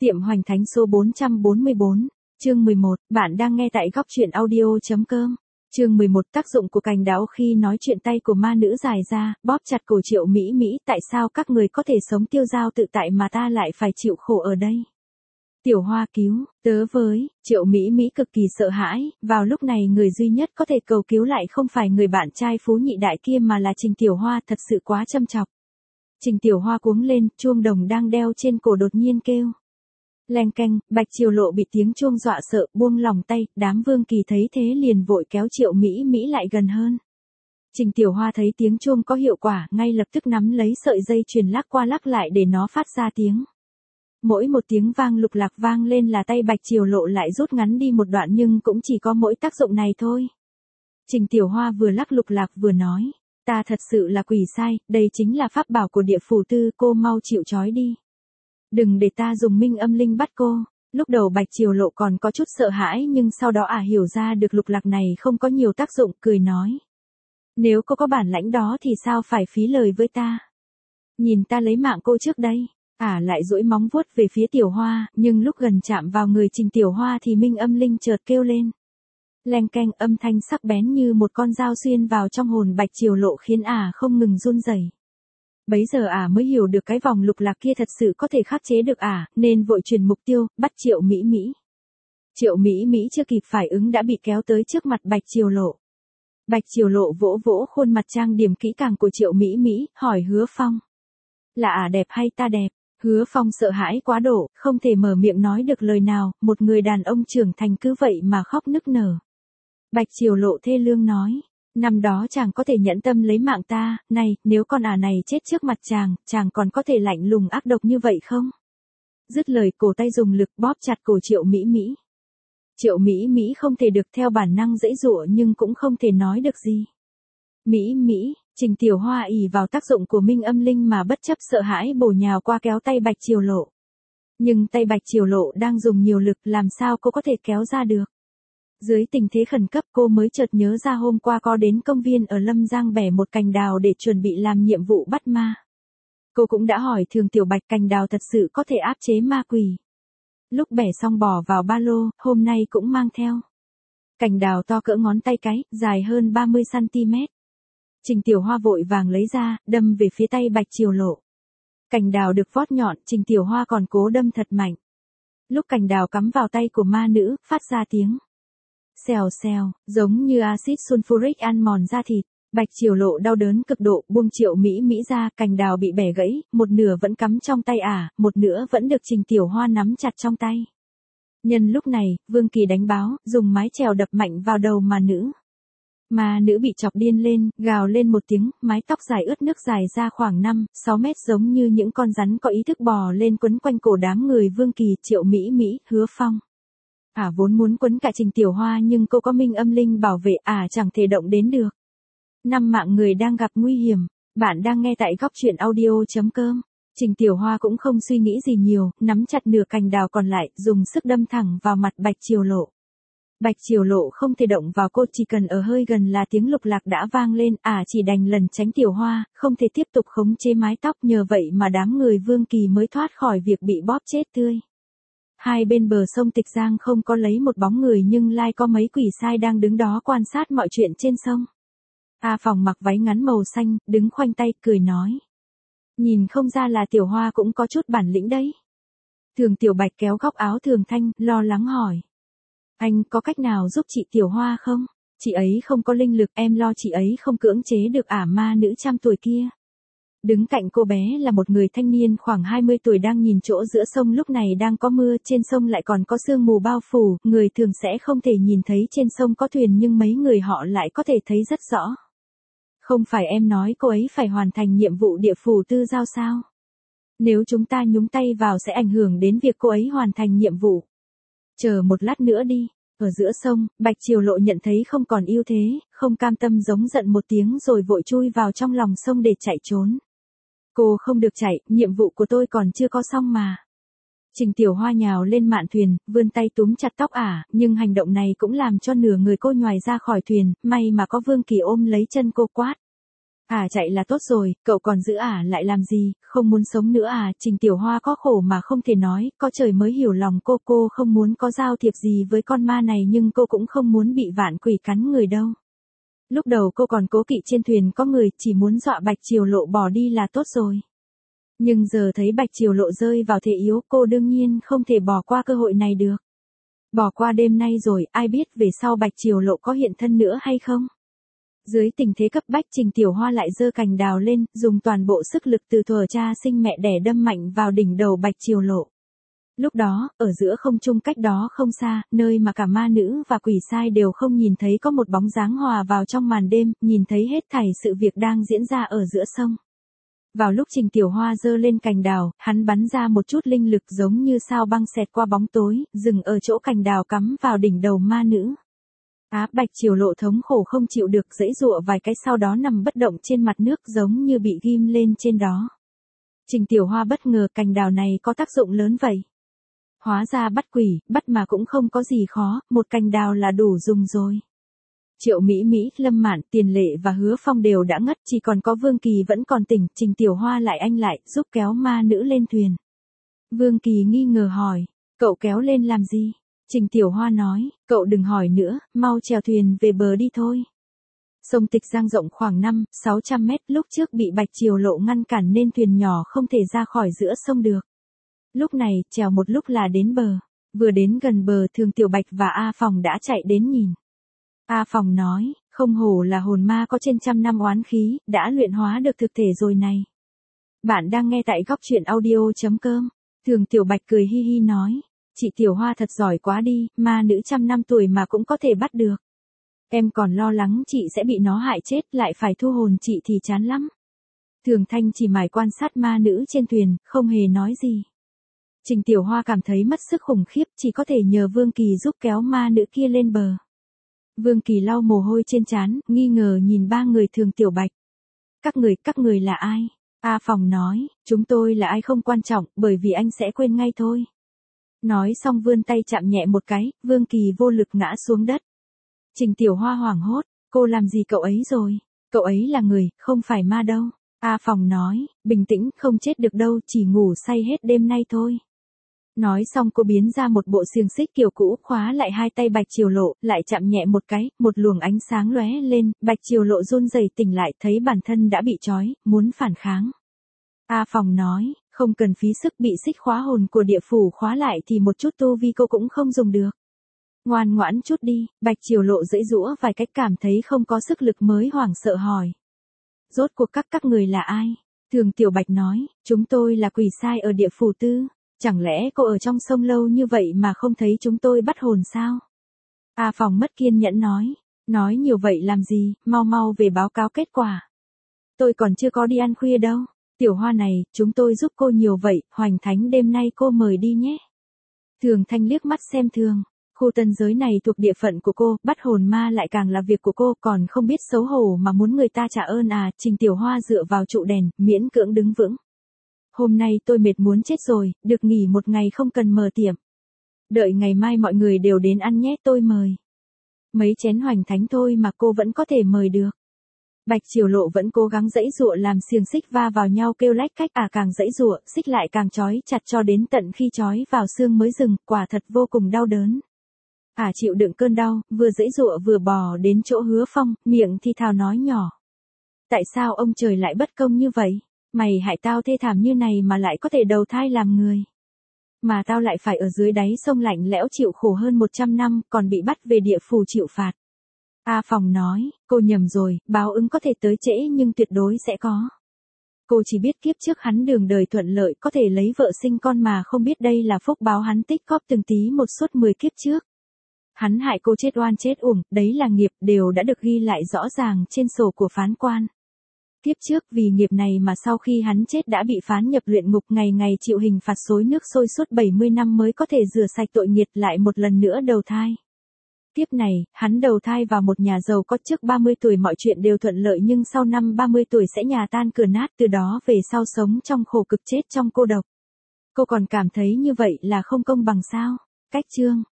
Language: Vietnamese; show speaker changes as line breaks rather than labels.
Tiệm Hoành Thánh số 444, chương 11, bạn đang nghe tại góc truyện audio.com. Chương 11, tác dụng của cành đào khi nói chuyện. Tay của ma nữ dài ra, bóp chặt cổ Triệu Mỹ Mỹ. Tại sao các người có thể sống tiêu dao tự tại mà ta lại phải chịu khổ ở đây? Tiểu Hoa cứu, tớ với. Triệu Mỹ Mỹ cực kỳ sợ hãi, vào lúc này người duy nhất có thể cầu cứu lại không phải người bạn trai phú nhị đại kia mà là Trình Tiểu Hoa. Thật sự quá châm chọc. Trình Tiểu Hoa cuống lên, chuông đồng đang đeo trên cổ đột nhiên kêu. Leng keng, Bạch Triều Lộ bị tiếng chuông dọa sợ, buông lòng tay. Đám Vương Kỳ thấy thế liền vội kéo Triệu Mỹ Mỹ lại gần hơn. Trình Tiểu Hoa thấy tiếng chuông có hiệu quả, ngay lập tức nắm lấy sợi dây chuyền lắc qua lắc lại để nó phát ra tiếng. Mỗi một tiếng vang lục lạc vang lên là tay Bạch Triều Lộ lại rút ngắn đi một đoạn, nhưng cũng chỉ có mỗi tác dụng này thôi. Trình Tiểu Hoa vừa lắc lục lạc vừa nói, ta thật sự là quỷ sai, đây chính là pháp bảo của địa phủ tư, cô mau chịu trói đi. Đừng để ta dùng minh âm linh bắt cô. Lúc đầu Bạch Triều Lộ còn có chút sợ hãi, nhưng sau đó hiểu ra được lục lạc này không có nhiều tác dụng, cười nói. Nếu cô có bản lãnh đó thì sao phải phí lời với ta? Nhìn ta lấy mạng cô trước đây. Lại duỗi móng vuốt về phía Tiểu Hoa, nhưng lúc gần chạm vào người Trình Tiểu Hoa thì minh âm linh chợt kêu lên. Leng keng, âm thanh sắc bén như một con dao xuyên vào trong hồn Bạch Triều Lộ khiến không ngừng run rẩy. Bấy giờ mới hiểu được cái vòng lục lạc kia thật sự có thể khắc chế được nên vội chuyển mục tiêu, bắt Triệu Mỹ Mỹ. Triệu Mỹ Mỹ chưa kịp phản ứng đã bị kéo tới trước mặt Bạch Triều Lộ. Bạch Triều Lộ vỗ vỗ khuôn mặt trang điểm kỹ càng của Triệu Mỹ Mỹ, hỏi Hứa Phong. Là đẹp hay ta đẹp? Hứa Phong sợ hãi quá độ, không thể mở miệng nói được lời nào, một người đàn ông trưởng thành cứ vậy mà khóc nức nở. Bạch Triều Lộ thê lương nói. Năm đó chàng có thể nhẫn tâm lấy mạng ta, này, nếu con này chết trước mặt chàng còn có thể lạnh lùng ác độc như vậy không? Dứt lời cổ tay dùng lực bóp chặt cổ Triệu Mỹ Mỹ. Triệu Mỹ Mỹ không thể được, theo bản năng giãy giụa nhưng cũng không thể nói được gì. Mỹ Mỹ, Trình Tiểu Hoa ỷ vào tác dụng của minh âm linh mà bất chấp sợ hãi bổ nhào qua kéo tay Bạch Triều Lộ. Nhưng tay Bạch Triều Lộ đang dùng nhiều lực, làm sao cô có thể kéo ra được? Dưới tình thế khẩn cấp cô mới chợt nhớ ra hôm qua có đến công viên ở Lâm Giang bẻ một cành đào để chuẩn bị làm nhiệm vụ bắt ma. Cô cũng đã hỏi Thường Tiểu Bạch cành đào thật sự có thể áp chế ma quỷ. Lúc bẻ xong bỏ vào ba lô, hôm nay cũng mang theo. Cành đào to cỡ ngón tay cái, dài hơn 30cm. Trình Tiểu Hoa vội vàng lấy ra, đâm về phía tay Bạch Triều Lộ. Cành đào được vót nhọn, Trình Tiểu Hoa còn cố đâm thật mạnh. Lúc cành đào cắm vào tay của ma nữ, phát ra tiếng xèo xèo, giống như axit sulfuric ăn mòn da thịt. Bạch Triều Lộ đau đớn cực độ, buông Triệu Mỹ Mỹ ra, cành đào bị bẻ gãy, một nửa vẫn cắm trong tay một nửa vẫn được Trình Tiểu Hoa nắm chặt trong tay. Nhân lúc này, Vương Kỳ đánh báo, dùng mái chèo đập mạnh vào đầu ma nữ. Ma nữ bị chọc điên lên, gào lên một tiếng, mái tóc dài ướt nước dài ra khoảng 5-6 mét giống như những con rắn có ý thức bò lên quấn quanh cổ đám người Vương Kỳ, Triệu Mỹ Mỹ, Hứa Phong. Vốn muốn quấn cả Trình Tiểu Hoa nhưng cô có minh âm linh bảo vệ, chẳng thể động đến được. 5 mạng người đang gặp nguy hiểm. Bạn đang nghe tại góc truyện audio.com. Trình Tiểu Hoa cũng không suy nghĩ gì nhiều, nắm chặt nửa cành đào còn lại, dùng sức đâm thẳng vào mặt Bạch Triều Lộ. Bạch Triều Lộ không thể động vào cô, chỉ cần ở hơi gần là tiếng lục lạc đã vang lên, chỉ đành lần tránh Tiểu Hoa, không thể tiếp tục khống chế mái tóc, nhờ vậy mà đám người Vương Kỳ mới thoát khỏi việc bị bóp chết tươi. Hai bên bờ sông Tịch Giang không có lấy một bóng người nhưng lai có mấy quỷ sai đang đứng đó quan sát mọi chuyện trên sông. Phòng mặc váy ngắn màu xanh, đứng khoanh tay, cười nói. Nhìn không ra là Tiểu Hoa cũng có chút bản lĩnh đấy. Thường Tiểu Bạch kéo góc áo Thường Thanh, lo lắng hỏi. Anh có cách nào giúp chị Tiểu Hoa không? Chị ấy không có linh lực, em lo chị ấy không cưỡng chế được ma nữ trăm tuổi kia. Đứng cạnh cô bé là một người thanh niên khoảng 20 tuổi đang nhìn chỗ giữa sông, lúc này đang có mưa, trên sông lại còn có sương mù bao phủ, người thường sẽ không thể nhìn thấy trên sông có thuyền nhưng mấy người họ lại có thể thấy rất rõ. Không phải em nói cô ấy phải hoàn thành nhiệm vụ địa phủ tư giao sao? Nếu chúng ta nhúng tay vào sẽ ảnh hưởng đến việc cô ấy hoàn thành nhiệm vụ. Chờ một lát nữa đi. Ở giữa sông, Bạch Triều Lộ nhận thấy không còn ưu thế, không cam tâm giống giận một tiếng rồi vội chui vào trong lòng sông để chạy trốn. Cô không được chạy, nhiệm vụ của tôi còn chưa có xong mà. Trình Tiểu Hoa nhào lên mạn thuyền, vươn tay túm chặt tóc nhưng hành động này cũng làm cho nửa người cô nhoài ra khỏi thuyền, may mà có Vương Kỳ ôm lấy chân cô quát. Chạy là tốt rồi, cậu còn giữ lại làm gì, không muốn sống nữa Trình Tiểu Hoa có khổ mà không thể nói, có trời mới hiểu lòng cô không muốn có giao thiệp gì với con ma này nhưng cô cũng không muốn bị vạn quỷ cắn người đâu. Lúc đầu cô còn cố kỵ trên thuyền có người, chỉ muốn dọa Bạch Triều Lộ bỏ đi là tốt rồi. Nhưng giờ thấy Bạch Triều Lộ rơi vào thế yếu, cô đương nhiên không thể bỏ qua cơ hội này được. Bỏ qua đêm nay rồi, ai biết về sau Bạch Triều Lộ có hiện thân nữa hay không? Dưới tình thế cấp bách, Trình Tiểu Hoa lại giơ cành đào lên, dùng toàn bộ sức lực từ thuở cha sinh mẹ đẻ đâm mạnh vào đỉnh đầu Bạch Triều Lộ. Lúc đó, ở giữa không trung cách đó không xa, nơi mà cả ma nữ và quỷ sai đều không nhìn thấy, có một bóng dáng hòa vào trong màn đêm, nhìn thấy hết thảy sự việc đang diễn ra ở giữa sông. Vào lúc Trình Tiểu Hoa giơ lên cành đào, hắn bắn ra một chút linh lực giống như sao băng xẹt qua bóng tối, dừng ở chỗ cành đào cắm vào đỉnh đầu ma nữ. Bạch Triều Lộ thống khổ không chịu được, giãy giụa vài cái sau đó nằm bất động trên mặt nước giống như bị ghim lên trên đó. Trình Tiểu Hoa bất ngờ cành đào này có tác dụng lớn vậy. Hóa ra bắt quỷ, bắt mà cũng không có gì khó, một cành đào là đủ dùng rồi. Triệu Mỹ Mỹ, Lâm Mạn, Tiền Lệ và Hứa Phong đều đã ngất, chỉ còn có Vương Kỳ vẫn còn tỉnh, Trình Tiểu Hoa lại giúp kéo ma nữ lên thuyền. Vương Kỳ nghi ngờ hỏi, cậu kéo lên làm gì? Trình Tiểu Hoa nói, cậu đừng hỏi nữa, mau chèo thuyền về bờ đi thôi. Sông Tịch Giang rộng khoảng 500-600 mét, lúc trước bị Bạch Triều Lộ ngăn cản nên thuyền nhỏ không thể ra khỏi giữa sông được. Lúc này, chèo một lúc là đến bờ. Vừa đến gần bờ, Thường Tiểu Bạch và A Phòng đã chạy đến nhìn. A Phòng nói, không hổ là hồn ma có trên 100 năm oán khí, đã luyện hóa được thực thể rồi này. Bạn đang nghe tại góc truyện audio.com. Thường Tiểu Bạch cười hi hi nói, chị Tiểu Hoa thật giỏi quá đi, ma nữ 100 năm tuổi mà cũng có thể bắt được. Em còn lo lắng chị sẽ bị nó hại chết, lại phải thu hồn chị thì chán lắm. Thường Thanh chỉ mải quan sát ma nữ trên thuyền, không hề nói gì. Trình Tiểu Hoa cảm thấy mất sức khủng khiếp, chỉ có thể nhờ Vương Kỳ giúp kéo ma nữ kia lên bờ. Vương Kỳ lau mồ hôi trên trán, nghi ngờ nhìn ba người Thường Tiểu Bạch. Các người là ai? A Phòng nói, chúng tôi là ai không quan trọng, bởi vì anh sẽ quên ngay thôi. Nói xong vươn tay chạm nhẹ một cái, Vương Kỳ vô lực ngã xuống đất. Trình Tiểu Hoa hoảng hốt, cô làm gì cậu ấy rồi? Cậu ấy là người, không phải ma đâu. A Phòng nói, bình tĩnh, không chết được đâu, chỉ ngủ say hết đêm nay thôi. Nói xong cô biến ra một bộ xiềng xích kiểu cũ, khóa lại hai tay Bạch Triều Lộ, lại chạm nhẹ một cái, một luồng ánh sáng lóe lên, Bạch Triều Lộ run rẩy tỉnh lại, thấy bản thân đã bị trói, muốn phản kháng. A Phòng nói, không cần phí sức, bị xích khóa hồn của địa phủ khóa lại thì một chút tu vi cô cũng không dùng được. Ngoan ngoãn chút đi. Bạch Triều Lộ giãy giụa vài cách, cảm thấy không có sức lực mới hoảng sợ hỏi. Rốt cuộc các người là ai? Thường Tiểu Bạch nói, chúng tôi là quỷ sai ở địa phủ tư. Chẳng lẽ cô ở trong sông lâu như vậy mà không thấy chúng tôi bắt hồn sao? A Phòng mất kiên nhẫn nói nhiều vậy làm gì, mau về báo cáo kết quả. Tôi còn chưa có đi ăn khuya đâu. Tiểu Hoa này, chúng tôi giúp cô nhiều vậy, Hoành Thánh đêm nay cô mời đi nhé. Thường Thanh liếc mắt xem thường. Khu tân giới này thuộc địa phận của cô, bắt hồn ma lại càng là việc của cô, còn không biết xấu hổ mà muốn người ta trả ơn à? Trình Tiểu Hoa dựa vào trụ đèn, miễn cưỡng đứng vững. Hôm nay tôi mệt muốn chết rồi, được nghỉ một ngày không cần mở tiệm. Đợi ngày mai mọi người đều đến ăn nhé, tôi mời. Mấy chén Hoành Thánh thôi mà cô vẫn có thể mời được. Bạch Triều Lộ vẫn cố gắng giãy giụa, làm xiềng xích va vào nhau kêu lách cách, càng giãy giụa, xích lại càng trói chặt cho đến tận khi trói vào xương mới dừng, quả thật vô cùng đau đớn. Chịu đựng cơn đau, vừa giãy giụa vừa bò đến chỗ Hứa Phong, miệng thì thào nói nhỏ. Tại sao ông trời lại bất công như vậy? Mày hại tao thê thảm như này mà lại có thể đầu thai làm người. Mà tao lại phải ở dưới đáy sông lạnh lẽo chịu khổ hơn 100 năm, còn bị bắt về địa phủ chịu phạt. A Phòng nói, cô nhầm rồi, báo ứng có thể tới trễ nhưng tuyệt đối sẽ có. Cô chỉ biết kiếp trước hắn đường đời thuận lợi, có thể lấy vợ sinh con mà không biết đây là phúc báo hắn tích góp từng tí một suốt 10 kiếp trước. Hắn hại cô chết oan chết uổng, đấy là nghiệp, đều đã được ghi lại rõ ràng trên sổ của phán quan. Kiếp trước vì nghiệp này mà sau khi hắn chết đã bị phán nhập luyện ngục, ngày ngày chịu hình phạt xối nước sôi suốt 70 năm mới có thể rửa sạch tội nghiệp, lại một lần nữa đầu thai. Kiếp này, hắn đầu thai vào một nhà giàu có, trước 30 tuổi mọi chuyện đều thuận lợi nhưng sau năm 30 tuổi sẽ nhà tan cửa nát, từ đó về sau sống trong khổ cực, chết trong cô độc. Cô còn cảm thấy như vậy là không công bằng sao? Cách chương